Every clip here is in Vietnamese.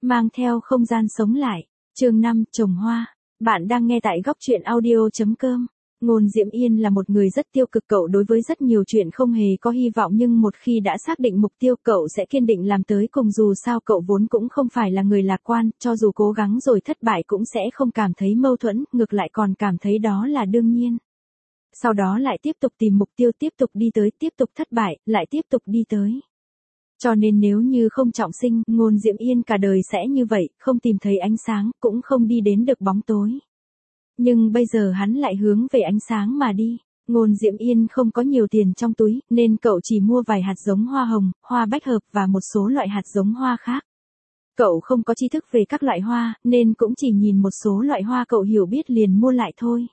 mang theo không gian sống lại. Chương 5, trồng hoa. Bạn đang nghe tại góc truyện audio.com. Ngôn Diễm Yên là một người rất tiêu cực, cậu đối với rất nhiều chuyện không hề có hy vọng, nhưng một khi đã xác định mục tiêu cậu sẽ kiên định làm tới cùng, dù sao cậu vốn cũng không phải là người lạc quan, cho dù cố gắng rồi thất bại cũng sẽ không cảm thấy mâu thuẫn, ngược lại còn cảm thấy đó là đương nhiên. Sau đó lại tiếp tục tìm mục tiêu, tiếp tục đi tới, tiếp tục thất bại, lại tiếp tục đi tới. Cho nên nếu như không trọng sinh, Ngôn Diễm Yên cả đời sẽ như vậy, không tìm thấy ánh sáng, cũng không đi đến được bóng tối. Nhưng bây giờ hắn lại hướng về ánh sáng mà đi. Ngôn Diễm Yên không có nhiều tiền trong túi, nên cậu chỉ mua vài hạt giống hoa hồng, hoa bách hợp và một số loại hạt giống hoa khác. Cậu không có tri thức về các loại hoa, nên cũng chỉ nhìn một số loại hoa cậu hiểu biết liền mua lại thôi.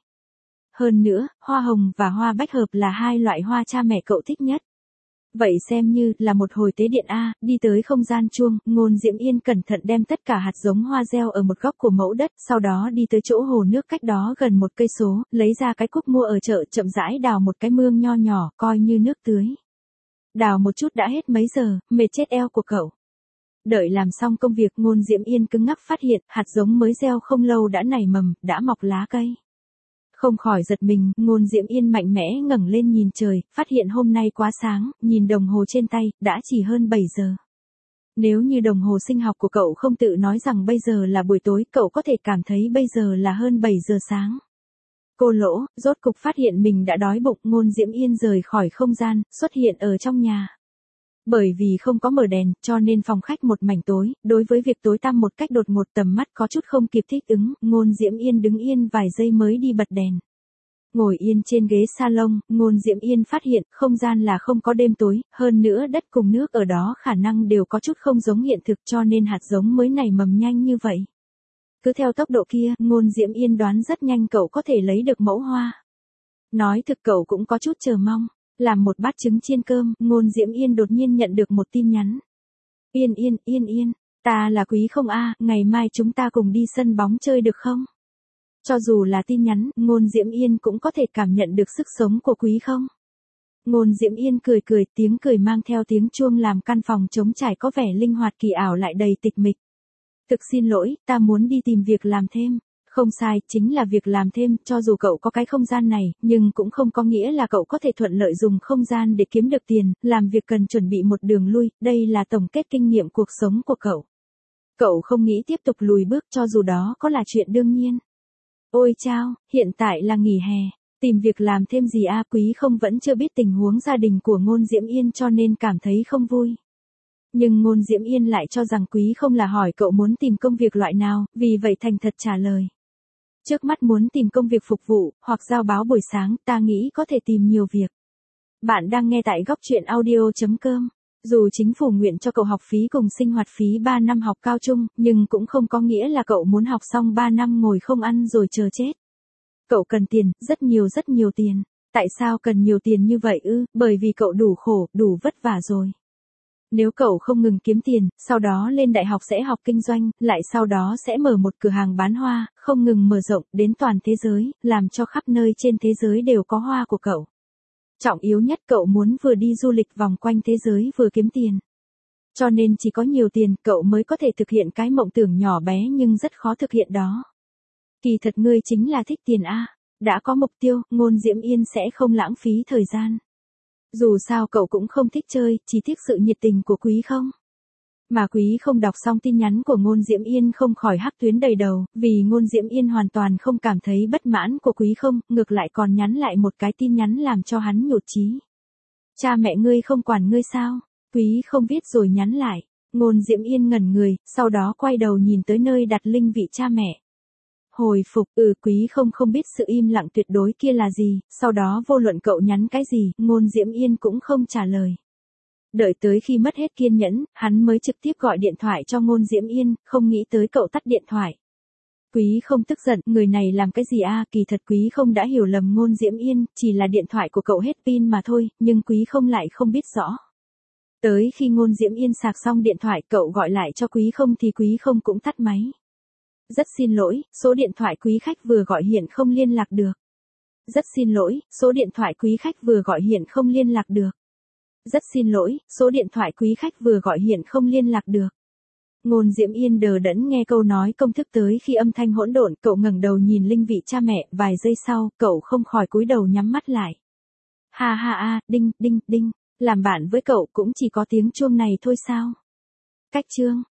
Hơn nữa, hoa hồng và hoa bách hợp là hai loại hoa cha mẹ cậu thích nhất. Vậy xem như là một hồi tế điện a. Đi tới không gian chuông, Ngôn Diễm Yên cẩn thận đem tất cả hạt giống hoa gieo ở một góc của mẫu đất, sau đó đi tới chỗ hồ nước cách đó gần 1 cây số, lấy ra cái cuốc mua ở chợ, chậm rãi đào một cái mương nho nhỏ, coi như nước tưới. Đào một chút đã hết mấy giờ, mệt chết eo của cậu. Đợi làm xong công việc, Ngôn Diễm Yên cứng ngắc phát hiện, hạt giống mới gieo không lâu đã nảy mầm, đã mọc lá cây. Không khỏi giật mình, Ngôn Diễm Yên mạnh mẽ ngẩng lên nhìn trời, phát hiện hôm nay quá sáng, nhìn đồng hồ trên tay, đã chỉ hơn 7 giờ. Nếu như đồng hồ sinh học của cậu không tự nói rằng bây giờ là buổi tối, cậu có thể cảm thấy bây giờ là hơn 7 giờ sáng. Cô Lỗ, rốt cục phát hiện mình đã đói bụng, Ngôn Diễm Yên rời khỏi không gian, xuất hiện ở trong nhà. Bởi vì không có mở đèn, cho nên phòng khách một mảnh tối, đối với việc tối tăm một cách đột ngột tầm mắt có chút không kịp thích ứng, Ngôn Diễm Yên đứng yên vài giây mới đi bật đèn. Ngồi yên trên ghế salon, Ngôn Diễm Yên phát hiện không gian là không có đêm tối, hơn nữa đất cùng nước ở đó khả năng đều có chút không giống hiện thực, cho nên hạt giống mới nảy mầm nhanh như vậy. Cứ theo tốc độ kia, Ngôn Diễm Yên đoán rất nhanh cậu có thể lấy được mẫu hoa. Nói thực cậu cũng có chút chờ mong. Làm một bát trứng chiên cơm, Ngôn Diễm Yên đột nhiên nhận được một tin nhắn. Yên, ta là Quý không a, ngày mai chúng ta cùng đi sân bóng chơi được không? Cho dù là tin nhắn, Ngôn Diễm Yên cũng có thể cảm nhận được sức sống của Quý không. Ngôn Diễm Yên cười, tiếng cười mang theo tiếng chuông làm căn phòng trống trải có vẻ linh hoạt kỳ ảo lại đầy tịch mịch. Thực xin lỗi, ta muốn đi tìm việc làm thêm. Không sai, chính là việc làm thêm, cho dù cậu có cái không gian này, nhưng cũng không có nghĩa là cậu có thể thuận lợi dùng không gian để kiếm được tiền, làm việc cần chuẩn bị một đường lui, đây là tổng kết kinh nghiệm cuộc sống của cậu. Cậu không nghĩ tiếp tục lùi bước cho dù đó có là chuyện đương nhiên. Ôi chao, hiện tại là nghỉ hè, tìm việc làm thêm gì a? Quý không vẫn chưa biết tình huống gia đình của Ngôn Diễm Yên cho nên cảm thấy không vui. Nhưng Ngôn Diễm Yên lại cho rằng Quý không là hỏi cậu muốn tìm công việc loại nào, vì vậy thành thật trả lời. Trước mắt muốn tìm công việc phục vụ, hoặc giao báo buổi sáng, ta nghĩ có thể tìm nhiều việc. Bạn đang nghe tại góc truyện audio.com. Dù chính phủ nguyện cho cậu học phí cùng sinh hoạt phí 3 năm học cao trung, nhưng cũng không có nghĩa là cậu muốn học xong 3 năm ngồi không ăn rồi chờ chết. Cậu cần tiền, rất nhiều tiền. Tại sao cần nhiều tiền như vậy ư? Bởi vì cậu đủ khổ, đủ vất vả rồi. Nếu cậu không ngừng kiếm tiền, sau đó lên đại học sẽ học kinh doanh, lại sau đó sẽ mở một cửa hàng bán hoa, không ngừng mở rộng đến toàn thế giới, làm cho khắp nơi trên thế giới đều có hoa của cậu. Trọng yếu nhất cậu muốn vừa đi du lịch vòng quanh thế giới vừa kiếm tiền. Cho nên chỉ có nhiều tiền cậu mới có thể thực hiện cái mộng tưởng nhỏ bé nhưng rất khó thực hiện đó. Kỳ thật ngươi chính là thích tiền a. Đã có mục tiêu, Ngôn Diễm Yên sẽ không lãng phí thời gian. Dù sao cậu cũng không thích chơi, chỉ thích sự nhiệt tình của Quý không. Mà Quý không đọc xong tin nhắn của Ngôn Diễm Yên không khỏi hắc tuyến đầy đầu, vì Ngôn Diễm Yên hoàn toàn không cảm thấy bất mãn của Quý không, ngược lại còn nhắn lại một cái tin nhắn làm cho hắn nhụt chí. Cha mẹ ngươi không quản ngươi sao? Quý không viết rồi nhắn lại. Ngôn Diễm Yên ngẩn người, sau đó quay đầu nhìn tới nơi đặt linh vị cha mẹ. Hồi phục, Quý không biết sự im lặng tuyệt đối kia là gì, sau đó vô luận cậu nhắn cái gì, Ngôn Diễm Yên cũng không trả lời. Đợi tới khi mất hết kiên nhẫn, hắn mới trực tiếp gọi điện thoại cho Ngôn Diễm Yên, không nghĩ tới cậu tắt điện thoại. Quý không tức giận, người này làm cái gì a? Kỳ thật Quý không đã hiểu lầm Ngôn Diễm Yên, chỉ là điện thoại của cậu hết pin mà thôi, nhưng Quý không lại không biết rõ. Tới khi Ngôn Diễm Yên sạc xong điện thoại, cậu gọi lại cho Quý không thì Quý không cũng tắt máy. Rất xin lỗi, số điện thoại quý khách vừa gọi hiện không liên lạc được. Rất xin lỗi, số điện thoại quý khách vừa gọi hiện không liên lạc được. Rất xin lỗi, số điện thoại quý khách vừa gọi hiện không liên lạc được. Ngôn Diễm Yên đờ đẫn nghe câu nói công thức tới khi âm thanh hỗn độn, cậu ngẩng đầu nhìn linh vị cha mẹ, vài giây sau, cậu không khỏi cúi đầu nhắm mắt lại. Ha ha a, đinh, đinh, đinh, làm bạn với cậu cũng chỉ có tiếng chuông này thôi sao? Cách chương